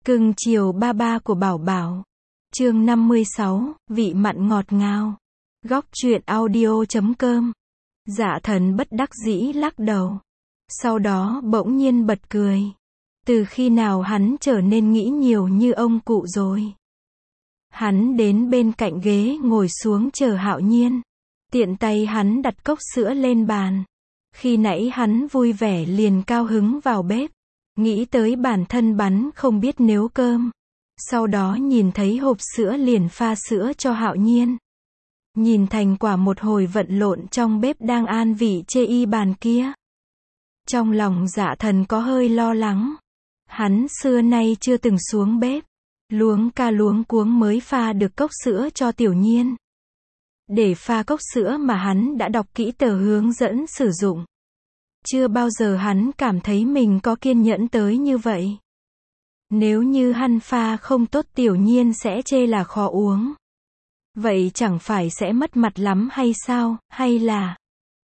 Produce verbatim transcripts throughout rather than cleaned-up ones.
Cưng chiều ba ba của Bảo Bảo. Chương năm mươi sáu, vị mặn ngọt ngào. Góc truyện audio chấm com. Dạ Thần bất đắc dĩ lắc đầu. Sau đó bỗng nhiên bật cười. Từ khi nào hắn trở nên nghĩ nhiều như ông cụ rồi? Hắn đến bên cạnh ghế ngồi xuống chờ Hạo Nhiên. Tiện tay hắn đặt cốc sữa lên bàn. Khi nãy hắn vui vẻ liền cao hứng vào bếp. Nghĩ tới bản thân bắn không biết nấu cơm. Sau đó nhìn thấy hộp sữa liền pha sữa cho Hạo Nhiên. Nhìn thành quả một hồi vận lộn trong bếp đang an vị chê y bàn kia. Trong lòng Dạ Thần có hơi lo lắng. Hắn xưa nay chưa từng xuống bếp. Luống ca luống cuống mới pha được cốc sữa cho Tiểu Nhiên. Để pha cốc sữa mà hắn đã đọc kỹ tờ hướng dẫn sử dụng. Chưa bao giờ hắn cảm thấy mình có kiên nhẫn tới như vậy. Nếu như hắn pha không tốt Tiểu Nhiên sẽ chê là khó uống. Vậy chẳng phải sẽ mất mặt lắm hay sao, hay là...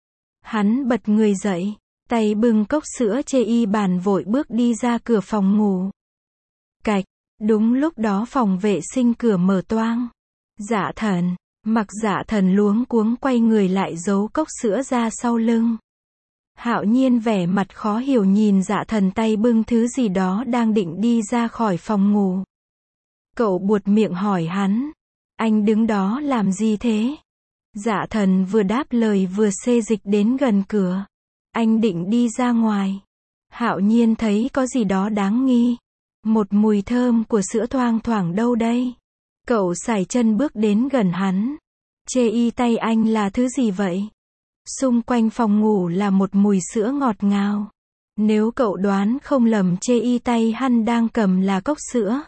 Hắn bật người dậy, tay bưng cốc sữa chê y bàn vội bước đi ra cửa phòng ngủ. Cạch, đúng lúc đó phòng vệ sinh cửa mở toang. Dạ Thần, mặc Dạ Thần luống cuống quay người lại giấu cốc sữa ra sau lưng. Hạo Nhiên vẻ mặt khó hiểu nhìn Dạ Thần tay bưng thứ gì đó đang định đi ra khỏi phòng ngủ. Cậu buột miệng hỏi hắn, anh đứng đó làm gì thế? Dạ Thần vừa đáp lời vừa xê dịch đến gần cửa. Anh định đi ra ngoài. Hạo Nhiên thấy có gì đó đáng nghi. Một mùi thơm của sữa thoang thoảng đâu đây? Cậu sải chân bước đến gần hắn. Chê y tay anh là thứ gì vậy? Xung quanh phòng ngủ là một mùi sữa ngọt ngào. Nếu cậu đoán không lầm chê y tay hắn đang cầm là cốc sữa.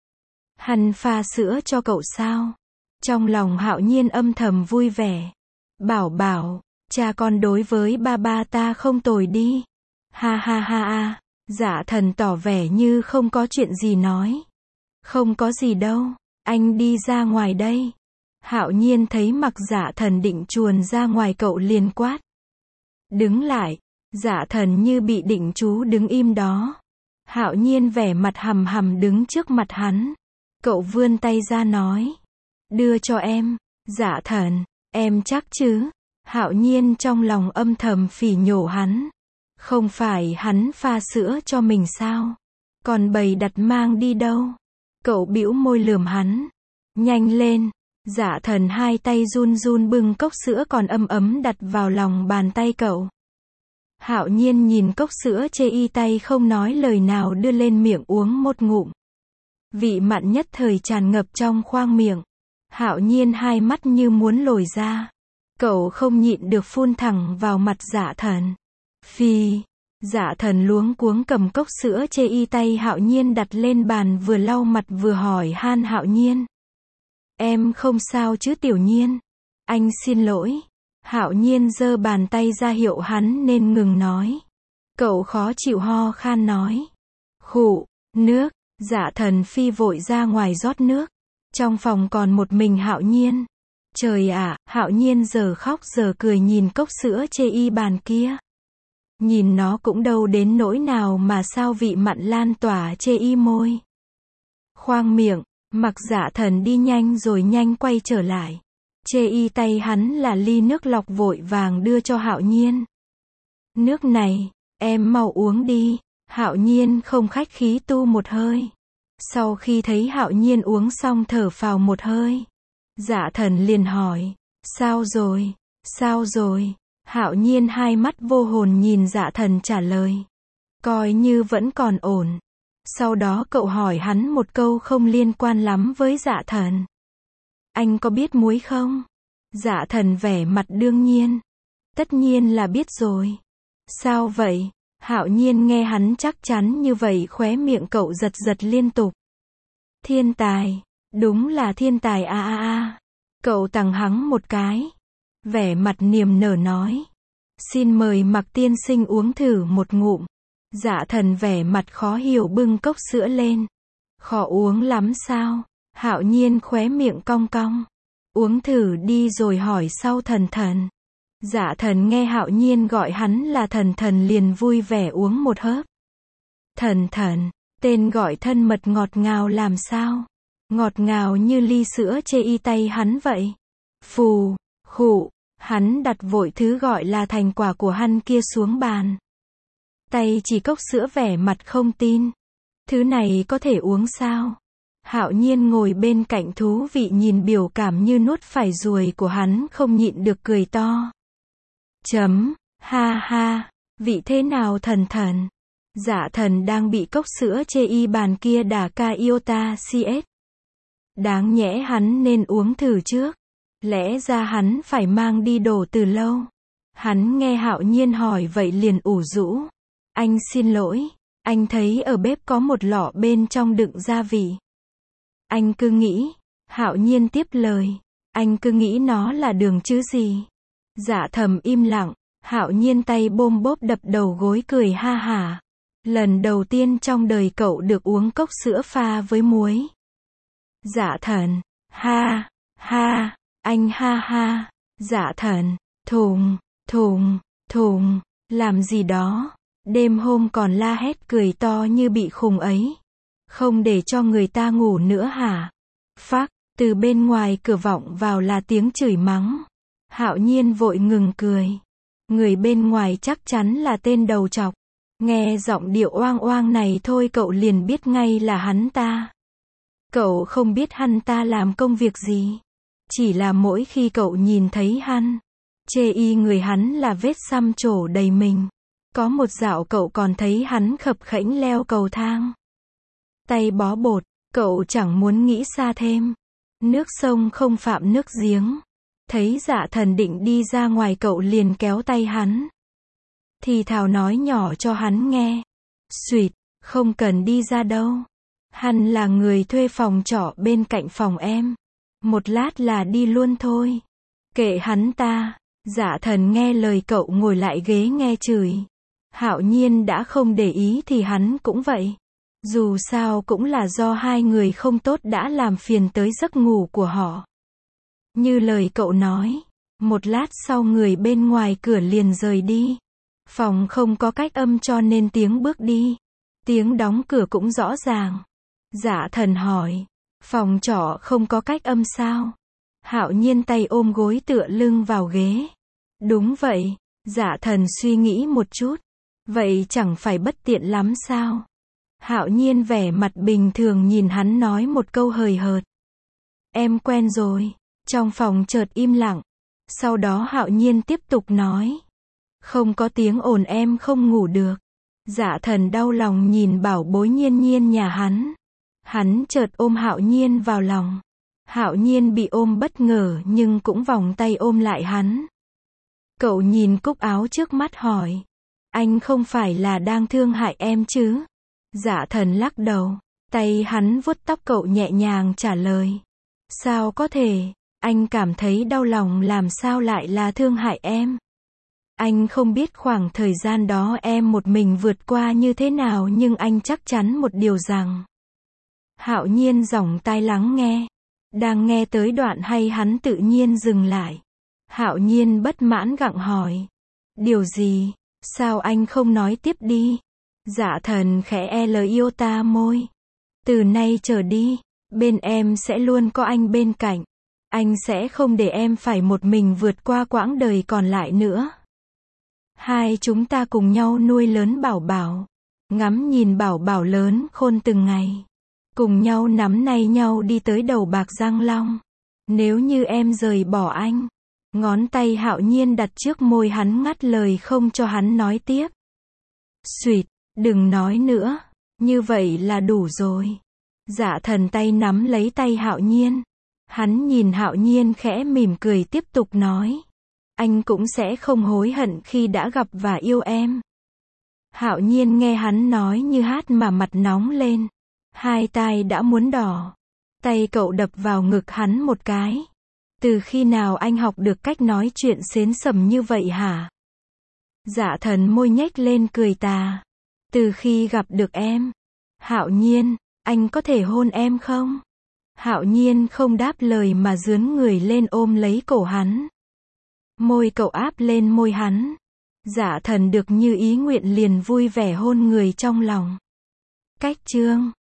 Hắn pha sữa cho cậu sao? Trong lòng Hạo Nhiên âm thầm vui vẻ. Bảo Bảo, cha con đối với ba ba ta không tồi đi. Ha ha ha ha. Dạ Thần tỏ vẻ như không có chuyện gì nói. Không có gì đâu, anh đi ra ngoài đây. Hạo Nhiên thấy mặc Dạ Thần định chuồn ra ngoài cậu liền quát. Đứng lại. Dạ Thần như bị định chú đứng im đó. Hạo Nhiên vẻ mặt hầm hầm đứng trước mặt hắn. Cậu vươn tay ra nói. Đưa cho em. Dạ Thần, em chắc chứ? Hạo Nhiên trong lòng âm thầm phỉ nhổ hắn. Không phải hắn pha sữa cho mình sao? Còn bày đặt mang đi đâu? Cậu bĩu môi lườm hắn. Nhanh lên. Dạ Thần hai tay run run bưng cốc sữa còn ấm ấm đặt vào lòng bàn tay cậu. Hạo Nhiên nhìn cốc sữa chê y tay không nói lời nào đưa lên miệng uống một ngụm. Vị mặn nhất thời tràn ngập trong khoang miệng. Hạo Nhiên hai mắt như muốn lồi ra. Cậu không nhịn được phun thẳng vào mặt Dạ Thần. Phi. Dạ Thần luống cuống cầm cốc sữa chê y tay Hạo Nhiên đặt lên bàn vừa lau mặt vừa hỏi han Hạo Nhiên. Em không sao chứ Tiểu Nhiên? Anh xin lỗi. Hạo Nhiên giơ bàn tay ra hiệu hắn nên ngừng nói. Cậu khó chịu ho khan nói. Khụ, nước. Dạ Thần phi vội ra ngoài rót nước. Trong phòng còn một mình Hạo Nhiên. Trời ạ, Hạo Nhiên giờ khóc giờ cười nhìn cốc sữa chê y bàn kia. Nhìn nó cũng đâu đến nỗi nào mà sao vị mặn lan tỏa chê y môi. Khoang miệng, mặc Dạ Thần đi nhanh rồi nhanh quay trở lại. Chê y tay hắn là ly nước lọc vội vàng đưa cho Hạo Nhiên. Nước này, em mau uống đi. Hạo Nhiên không khách khí tu một hơi. Sau khi thấy Hạo Nhiên uống xong thở phào một hơi. Dạ Thần liền hỏi. Sao rồi? Sao rồi? Hạo Nhiên hai mắt vô hồn nhìn Dạ Thần trả lời. Coi như vẫn còn ổn. Sau đó cậu hỏi hắn một câu không liên quan lắm với Dạ Thần. Anh có biết muối không? Dạ Thần vẻ mặt đương nhiên. Tất nhiên là biết rồi. Sao vậy? Hạo Nhiên nghe hắn chắc chắn như vậy khóe miệng cậu giật giật liên tục. Thiên tài. Đúng là thiên tài a a a. Cậu tằng hắng một cái. Vẻ mặt niềm nở nói. Xin mời Mặc tiên sinh uống thử một ngụm. Dạ Thần vẻ mặt khó hiểu bưng cốc sữa lên. Khó uống lắm sao? Hạo Nhiên khóe miệng cong cong. Uống thử đi rồi hỏi sau Thần Thần. Dạ Thần nghe Hạo Nhiên gọi hắn là Thần Thần liền vui vẻ uống một hớp. Thần Thần, Tên gọi thân mật ngọt ngào làm sao? Ngọt ngào như ly sữa chê y tay hắn vậy. Phù, khụ, hắn đặt vội thứ gọi là thành quả của hắn kia xuống bàn. Tay chỉ cốc sữa vẻ mặt không tin. Thứ này có thể uống sao? Hạo Nhiên ngồi bên cạnh thú vị nhìn biểu cảm như nuốt phải ruồi của hắn không nhịn được cười to. Chấm, ha ha, vị thế nào thần thần? Dạ thần đang bị cốc sữa chê y bàn kia đả ca iota cs. Đáng nhẽ hắn nên uống thử trước. Lẽ ra hắn phải mang đi đổ từ lâu. Hắn nghe Hạo Nhiên hỏi vậy liền ủ rũ. Anh xin lỗi, anh thấy ở bếp có một lọ bên trong đựng gia vị. Anh cứ nghĩ, Hạo Nhiên tiếp lời, anh cứ nghĩ nó là đường chứ gì. Dạ thầm im lặng, Hạo Nhiên tay bôm bốp đập đầu gối cười ha hả. Lần đầu tiên trong đời cậu được uống cốc sữa pha với muối. Dạ thần, ha, ha, anh ha ha, dạ thần, thùng, thùng, thùng, làm gì đó. Đêm hôm còn la hét cười to như bị khùng ấy. Không để cho người ta ngủ nữa hả? Phác, từ bên ngoài cửa vọng vào là tiếng chửi mắng. Hạo Nhiên vội ngừng cười. Người bên ngoài chắc chắn là tên đầu trọc. Nghe giọng điệu oang oang này thôi cậu liền biết ngay là hắn ta. Cậu không biết hắn ta làm công việc gì. Chỉ là mỗi khi cậu nhìn thấy hắn, chê y người hắn là vết xăm trổ đầy mình. Có một dạo cậu còn thấy hắn khập khẽnh leo cầu thang. Tay bó bột, cậu chẳng muốn nghĩ xa thêm. Nước sông không phạm nước giếng. Thấy Dạ thần định đi ra ngoài cậu liền kéo tay hắn. Thì thào nói nhỏ cho hắn nghe. Xuyệt, không cần đi ra đâu. Hắn là người thuê phòng trọ bên cạnh phòng em. Một lát là đi luôn thôi. Kệ hắn ta. Dạ thần nghe lời cậu ngồi lại ghế nghe chửi. Hạo Nhiên đã không để ý thì hắn cũng vậy. Dù sao cũng là do hai người không tốt đã làm phiền tới giấc ngủ của họ. Như lời cậu nói, một lát sau người bên ngoài cửa liền rời đi. Phòng không có cách âm cho nên tiếng bước đi, tiếng đóng cửa cũng rõ ràng. Dạ thần hỏi, phòng trọ không có cách âm sao? Hạo Nhiên tay ôm gối tựa lưng vào ghế. Đúng vậy. Dạ thần suy nghĩ một chút. Vậy chẳng phải bất tiện lắm sao? Hạo Nhiên vẻ mặt bình thường nhìn hắn nói một câu hời hợt. Em quen rồi. Trong phòng chợt im lặng. Sau đó Hạo Nhiên tiếp tục nói. Không có tiếng ồn em không ngủ được. Dạ thần đau lòng nhìn bảo bối Nhiên Nhiên nhà hắn. Hắn chợt ôm Hạo Nhiên vào lòng. Hạo Nhiên bị ôm bất ngờ nhưng cũng vòng tay ôm lại hắn. Cậu nhìn cúc áo trước mắt hỏi. Anh không phải là đang thương hại em chứ? Dạ thần lắc đầu. Tay hắn vuốt tóc cậu nhẹ nhàng trả lời. Sao có thể? Anh cảm thấy đau lòng làm sao lại là thương hại em? Anh không biết khoảng thời gian đó em một mình vượt qua như thế nào nhưng anh chắc chắn một điều rằng. Hạo Nhiên dòng tai lắng nghe. Đang nghe tới đoạn hay hắn tự nhiên dừng lại. Hạo Nhiên bất mãn gặng hỏi. Điều gì? Sao anh không nói tiếp đi? Dạ thần khẽ l iota môi. Từ nay trở đi, bên em sẽ luôn có anh bên cạnh. Anh sẽ không để em phải một mình vượt qua quãng đời còn lại nữa. Hai chúng ta cùng nhau nuôi lớn Bảo Bảo. Ngắm nhìn Bảo Bảo lớn khôn từng ngày. Cùng nhau nắm tay nhau đi tới đầu bạc Giang Long. Nếu như em rời bỏ anh. Ngón tay Hạo Nhiên đặt trước môi hắn ngắt lời không cho hắn nói tiếp. Xuyệt, đừng nói nữa. Như vậy là đủ rồi. Dạ thần tay nắm lấy tay Hạo Nhiên. Hắn nhìn Hạo Nhiên khẽ mỉm cười tiếp tục nói. Anh cũng sẽ không hối hận khi đã gặp và yêu em. Hạo Nhiên nghe hắn nói như hát mà mặt nóng lên. Hai tai đã muốn đỏ. Tay cậu đập vào ngực hắn một cái. Từ khi nào anh học được cách nói chuyện xến sầm như vậy hả? Dạ thần môi nhếch lên cười tà. Từ khi gặp được em. Hạo Nhiên, anh có thể hôn em không? Hạo Nhiên không đáp lời mà dướn người lên ôm lấy cổ hắn. Môi cậu áp lên môi hắn. Dạ thần được như ý nguyện liền vui vẻ hôn người trong lòng. Cách chương